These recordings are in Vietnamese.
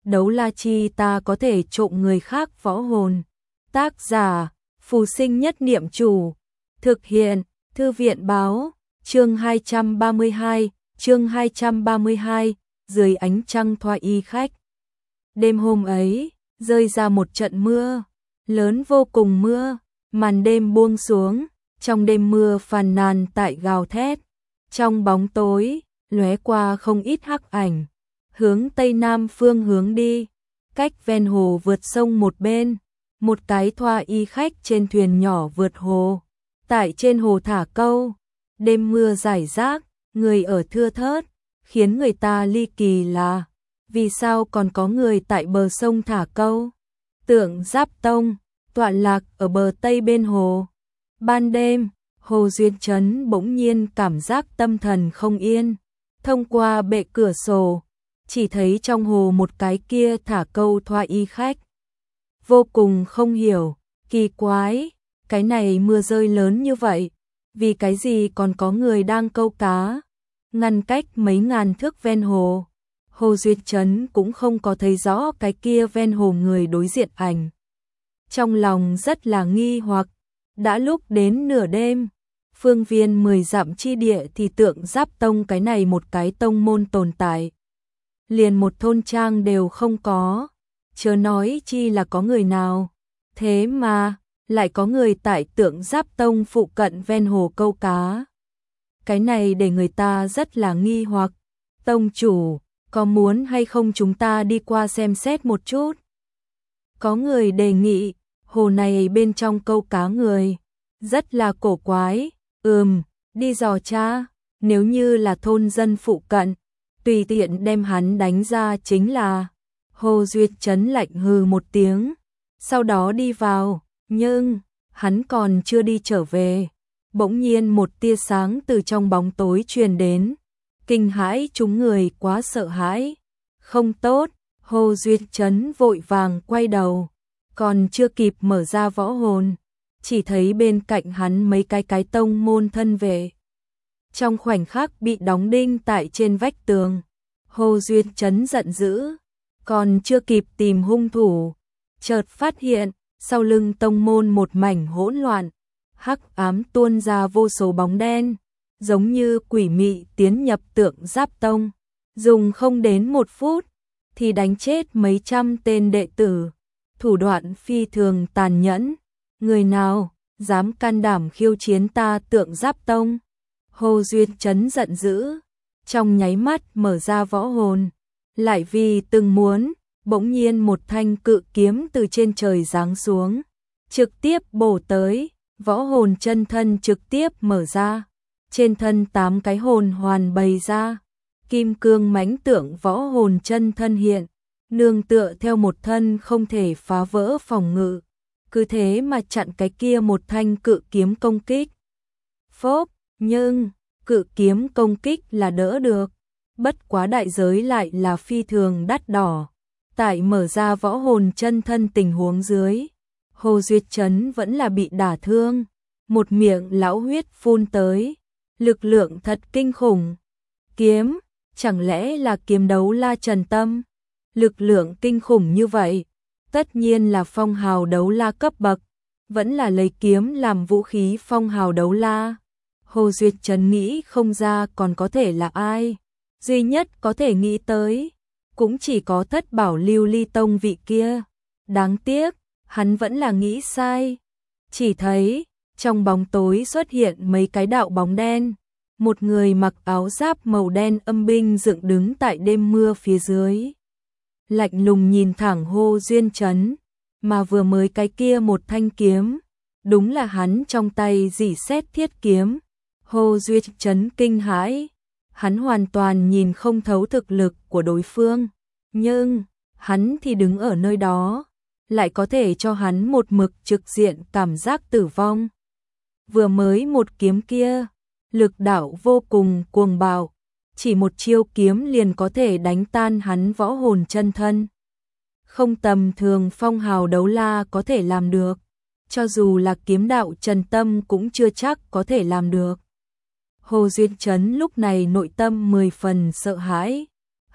đấu la chi ta có thể trộm người khác võ hồn. Tác giả, Phù Sinh Nhất Niệm Chủ. Thực hiện, Thư viện báo, chương 232, dưới ánh trăng thoại y khách. Đêm hôm ấy, rơi ra một trận mưa, lớn vô cùng mưa, màn đêm buông xuống, trong đêm mưa phàn nàn tại gào thét. Trong bóng tối, lóe qua không ít hắc ảnh, hướng tây nam phương hướng đi, cách ven hồ vượt sông một bên, một cái thoa y khách trên thuyền nhỏ vượt hồ, tại trên hồ thả câu. Đêm mưa rải rác, người ở thưa thớt, khiến người ta ly kỳ là vì sao còn có người tại bờ sông thả câu. Tượng Giáp Tông tọa lạc ở bờ tây bên hồ. Ban đêm, Hồ Duyên Chấn bỗng nhiên cảm giác tâm thần không yên. Thông qua bệ cửa sổ, chỉ thấy trong hồ một cái kia thả câu thoa y khách. Vô cùng không hiểu, kỳ quái, cái này mưa rơi lớn như vậy, vì cái gì còn có người đang câu cá. Ngăn cách mấy ngàn thước ven hồ, Hồ Duyên Chấn cũng không có thấy rõ cái kia ven hồ người đối diện ảnh. Trong lòng rất là nghi hoặc, đã lúc đến nửa đêm, phương viên 10 dặm chi địa thì Tượng Giáp Tông cái này một cái tông môn tồn tại. Liền một thôn trang đều không có, chớ nói chi là có người nào. Thế mà, lại có người tại Tượng Giáp Tông phụ cận ven hồ câu cá. Cái này để người ta rất là nghi hoặc. Tông chủ, có muốn hay không chúng ta đi qua xem xét một chút? Có người đề nghị, hồ này bên trong câu cá người, rất là cổ quái. Đi dò tra, nếu như là thôn dân phụ cận, tùy tiện đem hắn đánh ra chính là. Hồ Duyệt Chấn lạnh hừ một tiếng, sau đó đi vào, nhưng hắn còn chưa đi trở về, bỗng nhiên một tia sáng từ trong bóng tối truyền đến, kinh hãi chúng người quá sợ hãi. Không tốt, Hồ Duyệt Chấn vội vàng quay đầu, còn chưa kịp mở ra võ hồn, chỉ thấy bên cạnh hắn mấy cái tông môn thân vệ. Trong khoảnh khắc bị đóng đinh tại trên vách tường, Hồ Duyệt Chấn giận dữ, còn chưa kịp tìm hung thủ, chợt phát hiện, sau lưng tông môn một mảnh hỗn loạn, hắc ám tuôn ra vô số bóng đen, giống như quỷ mị tiến nhập Tượng Giáp Tông, dùng không đến 1 phút, thì đánh chết mấy trăm tên đệ tử, thủ đoạn phi thường tàn nhẫn. Người nào dám can đảm khiêu chiến ta Tượng Giáp Tông? Hồ Duyên Chấn giận dữ, trong nháy mắt mở ra võ hồn, lại vì từng muốn, bỗng nhiên một thanh cự kiếm từ trên trời giáng xuống, trực tiếp bổ tới, võ hồn chân thân trực tiếp mở ra, trên thân 8 cái hồn hoàn bày ra, kim cương mãnh tượng võ hồn chân thân hiện, nương tựa theo một thân không thể phá vỡ phòng ngự, cứ thế mà chặn cái kia một thanh cự kiếm công kích. Phốp, nhưng cự kiếm công kích là đỡ được, bất quá đại giới lại là phi thường đắt đỏ. Tại mở ra võ hồn chân thân tình huống dưới, Hồ Duyệt Chấn vẫn là bị đả thương, một miệng lão huyết phun tới, lực lượng thật kinh khủng. Kiếm, chẳng lẽ là kiếm đấu la Trần Tâm? Lực lượng kinh khủng như vậy, tất nhiên là phong hào đấu la cấp bậc, vẫn là lấy kiếm làm vũ khí phong hào đấu la. Hồ Duyệt Chấn nghĩ không ra còn có thể là ai, duy nhất có thể nghĩ tới cũng chỉ có Thất Bảo Lưu Ly Tông vị kia. Đáng tiếc, hắn vẫn là nghĩ sai. Chỉ thấy, trong bóng tối xuất hiện mấy cái đạo bóng đen. Một người mặc áo giáp màu đen âm binh dựng đứng tại đêm mưa phía dưới. Lạnh lùng nhìn thẳng Hồ Duyên Chấn, mà vừa mới cái kia một thanh kiếm. Đúng là hắn trong tay rỉ sét thiết kiếm. Hồ Duyên Chấn kinh hãi. Hắn hoàn toàn nhìn không thấu thực lực của đối phương, nhưng hắn thì đứng ở nơi đó, lại có thể cho hắn một mực trực diện cảm giác tử vong. Vừa mới một kiếm kia, lực đạo vô cùng cuồng bạo, chỉ một chiêu kiếm liền có thể đánh tan hắn võ hồn chân thân. Không tầm thường phong hào đấu la có thể làm được, cho dù là kiếm đạo Trần Tâm cũng chưa chắc có thể làm được. Hồ Duyên Chấn lúc này nội tâm 10 phần sợ hãi,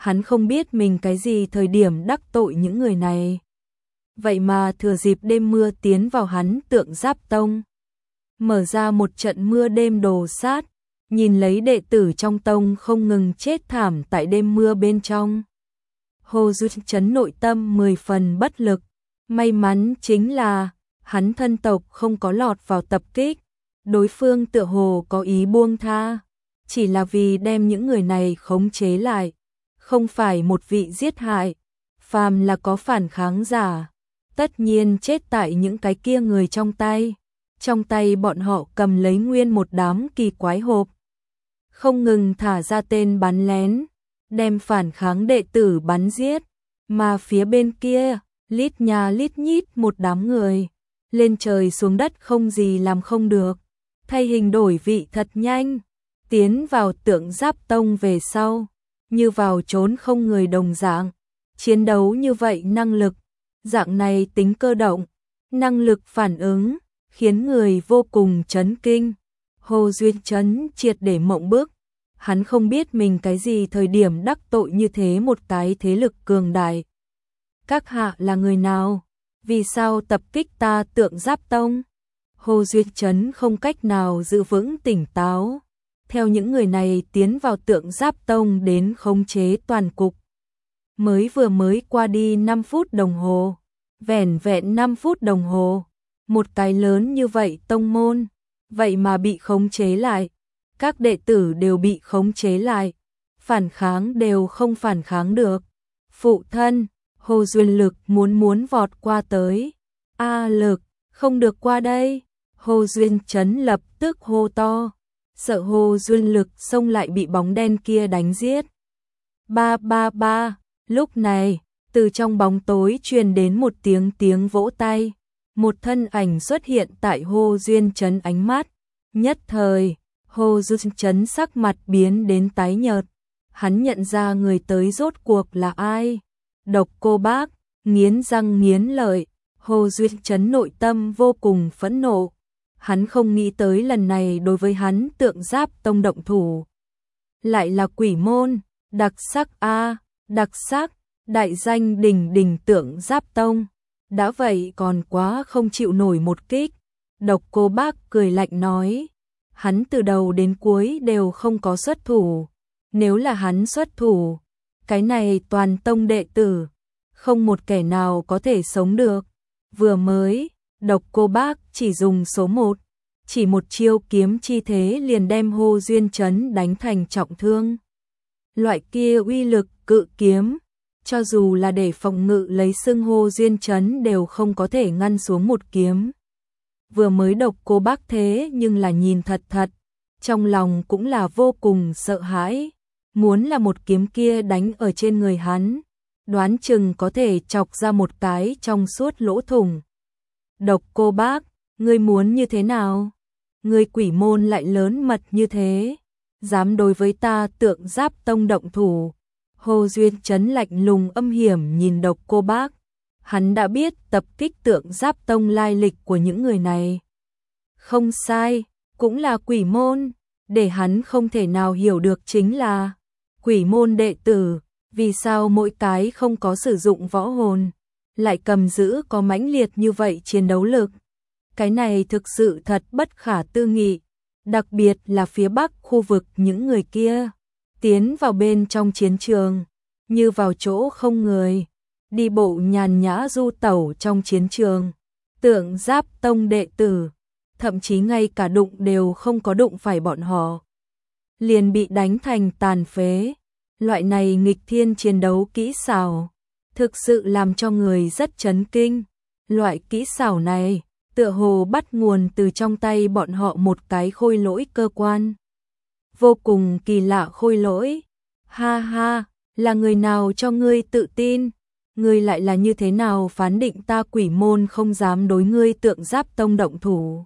hắn không biết mình cái gì thời điểm đắc tội những người này. Vậy mà thừa dịp đêm mưa tiến vào hắn Tượng Giáp Tông. Mở ra một trận mưa đêm đồ sát, nhìn lấy đệ tử trong tông không ngừng chết thảm tại đêm mưa bên trong. Hồ Duy Chấn nội tâm 10 phần bất lực, may mắn chính là hắn thân tộc không có lọt vào tập kích, đối phương tựa hồ có ý buông tha, chỉ là vì đem những người này khống chế lại, không phải một vị giết hại, phàm là có phản kháng giả, tất nhiên chết tại những cái kia người trong tay. Trong tay bọn họ cầm lấy nguyên một đám kỳ quái hộp, không ngừng thả ra tên bắn lén, đem phản kháng đệ tử bắn giết, mà phía bên kia, lít nhà lít nhít một đám người, lên trời xuống đất không gì làm không được, thay hình đổi vị thật nhanh, tiến vào Tượng Giáp Tông về sau, như vào trốn không người đồng dạng, chiến đấu như vậy năng lực, dạng này tính cơ động, năng lực phản ứng, khiến người vô cùng chấn kinh. Hồ Duyên Chấn triệt để mộng bức, hắn không biết mình cái gì thời điểm đắc tội như thế một cái thế lực cường đại. Các hạ là người nào? Vì sao tập kích ta Tượng Giáp Tông? Hồ Duyên Chấn không cách nào giữ vững tỉnh táo. Theo những người này tiến vào Tượng Giáp Tông đến khống chế toàn cục. Mới qua đi 5 phút đồng hồ. Vẻn vẹn 5 phút đồng hồ. Một cái lớn như vậy tông môn, vậy mà bị khống chế lại. Các đệ tử đều bị khống chế lại. Phản kháng đều không phản kháng được. Phụ thân, Hồ Duyên Lực muốn vọt qua tới. A Lực, không được qua đây. Hồ Duyên Chấn lập tức hô to. Sợ Hồ Duyên Lực xông lại bị bóng đen kia đánh giết. Ba ba ba, lúc này, từ trong bóng tối truyền đến một tiếng vỗ tay. Một thân ảnh xuất hiện tại Hồ Duyên Chấn ánh mắt. Nhất thời, Hồ Duyên Chấn sắc mặt biến đến tái nhợt. Hắn nhận ra người tới rốt cuộc là ai. Độc Cô Bác, nghiến răng nghiến lợi. Hồ Duyên Chấn nội tâm vô cùng phẫn nộ. Hắn không nghĩ tới lần này đối với hắn Tượng Giáp Tông động thủ. Lại là quỷ môn, đặc sắc a, đặc sắc, đại danh đỉnh Tượng Giáp Tông. Đã vậy còn quá không chịu nổi một kích. Độc Cô Bác cười lạnh nói. Hắn từ đầu đến cuối đều không có xuất thủ. Nếu là hắn xuất thủ, cái này toàn tông đệ tử, không một kẻ nào có thể sống được. Vừa mới, Độc Cô Bác chỉ dùng số 1, chỉ một chiêu kiếm chi thế liền đem Hồ Duyên Chấn đánh thành trọng thương. Loại kia uy lực cự kiếm, cho dù là để phòng ngự lấy xưng Hồ Duyên Chấn đều không có thể ngăn xuống một kiếm. Vừa mới Độc Cô Bác thế nhưng là nhìn thật, trong lòng cũng là vô cùng sợ hãi. Muốn là một kiếm kia đánh ở trên người hắn, đoán chừng có thể chọc ra một cái trong suốt lỗ thủng. Độc Cô Bác, ngươi muốn như thế nào? Ngươi quỷ môn lại lớn mật như thế, dám đối với ta Tượng Giáp Tông động thủ. Hồ Duyên Chấn lạnh lùng âm hiểm nhìn Độc Cô Bác. Hắn đã biết tập kích Tượng Giáp Tông lai lịch của những người này. Không sai, cũng là quỷ môn. Để hắn không thể nào hiểu được chính là quỷ môn đệ tử, vì sao mỗi cái không có sử dụng võ hồn, lại cầm giữ có mãnh liệt như vậy chiến đấu lực. Cái này thực sự thật bất khả tư nghị, đặc biệt là phía bắc khu vực những người kia, tiến vào bên trong chiến trường, như vào chỗ không người, đi bộ nhàn nhã du tẩu trong chiến trường. Tượng Giáp Tông đệ tử, thậm chí ngay cả đụng đều không có đụng phải bọn họ, liền bị đánh thành tàn phế. Loại này nghịch thiên chiến đấu kỹ xảo, thực sự làm cho người rất chấn kinh. Loại kỹ xảo này, tựa hồ bắt nguồn từ trong tay bọn họ một cái khôi lỗi cơ quan. Vô cùng kỳ lạ khôi lỗi. Ha ha, là người nào cho ngươi tự tin? Ngươi lại là như thế nào phán định ta quỷ môn không dám đối ngươi Tượng Giáp Tông động thủ?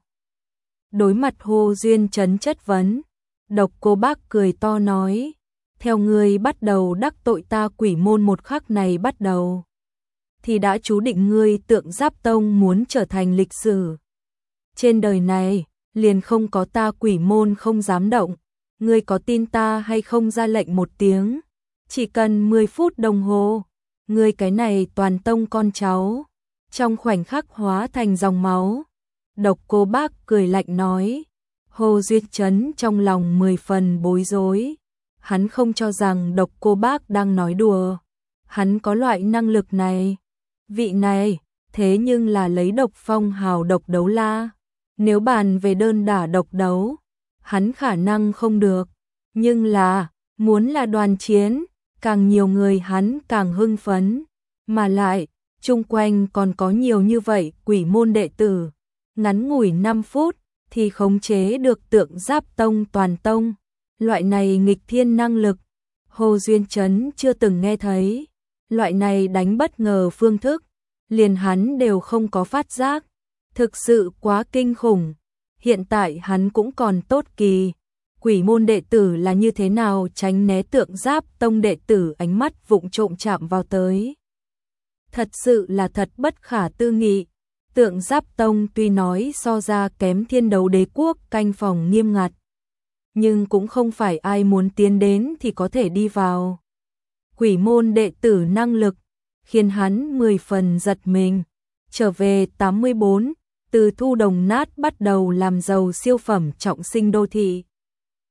Đối mặt Hồ Duyên Chấn chất vấn, Độc Cô Bác cười to nói. Theo ngươi bắt đầu đắc tội ta quỷ môn một khắc này bắt đầu, thì đã chú định ngươi Tượng Giáp Tông muốn trở thành lịch sử. Trên đời này, liền không có ta quỷ môn không dám động. Ngươi có tin ta hay không ra lệnh một tiếng, chỉ cần 10 phút đồng hồ, ngươi cái này toàn tông con cháu, trong khoảnh khắc hóa thành dòng máu. Độc Cô Bác cười lạnh nói. Hồ Duyệt Trấn trong lòng 10 phần bối rối. Hắn không cho rằng Độc Cô Bác đang nói đùa. Hắn có loại năng lực này. Vị này, thế nhưng là lấy độc phong hào độc đấu la. Nếu bàn về đơn đả độc đấu, hắn khả năng không được. Nhưng là, muốn là đoàn chiến, càng nhiều người hắn càng hưng phấn. Mà lại, chung quanh còn có nhiều như vậy quỷ môn đệ tử. Ngắn ngủi 5 phút, thì khống chế được Tượng Giáp Tông toàn tông. Loại này nghịch thiên năng lực, Hồ Duyên Trấn chưa từng nghe thấy. Loại này đánh bất ngờ phương thức, liền hắn đều không có phát giác. Thực sự quá kinh khủng. Hiện tại hắn cũng còn tốt kỳ. Quỷ môn đệ tử là như thế nào tránh né Tượng Giáp Tông đệ tử ánh mắt vụng trộm chạm vào tới. Thật sự là thật bất khả tư nghị. Tượng Giáp Tông tuy nói so ra kém Thiên Đấu Đế Quốc canh phòng nghiêm ngặt, nhưng cũng không phải ai muốn tiến đến thì có thể đi vào. Quỷ môn đệ tử năng lực, khiến hắn 10 phần giật mình. Trở về 84, từ thu đồng nát bắt đầu làm giàu siêu phẩm trọng sinh đô thị.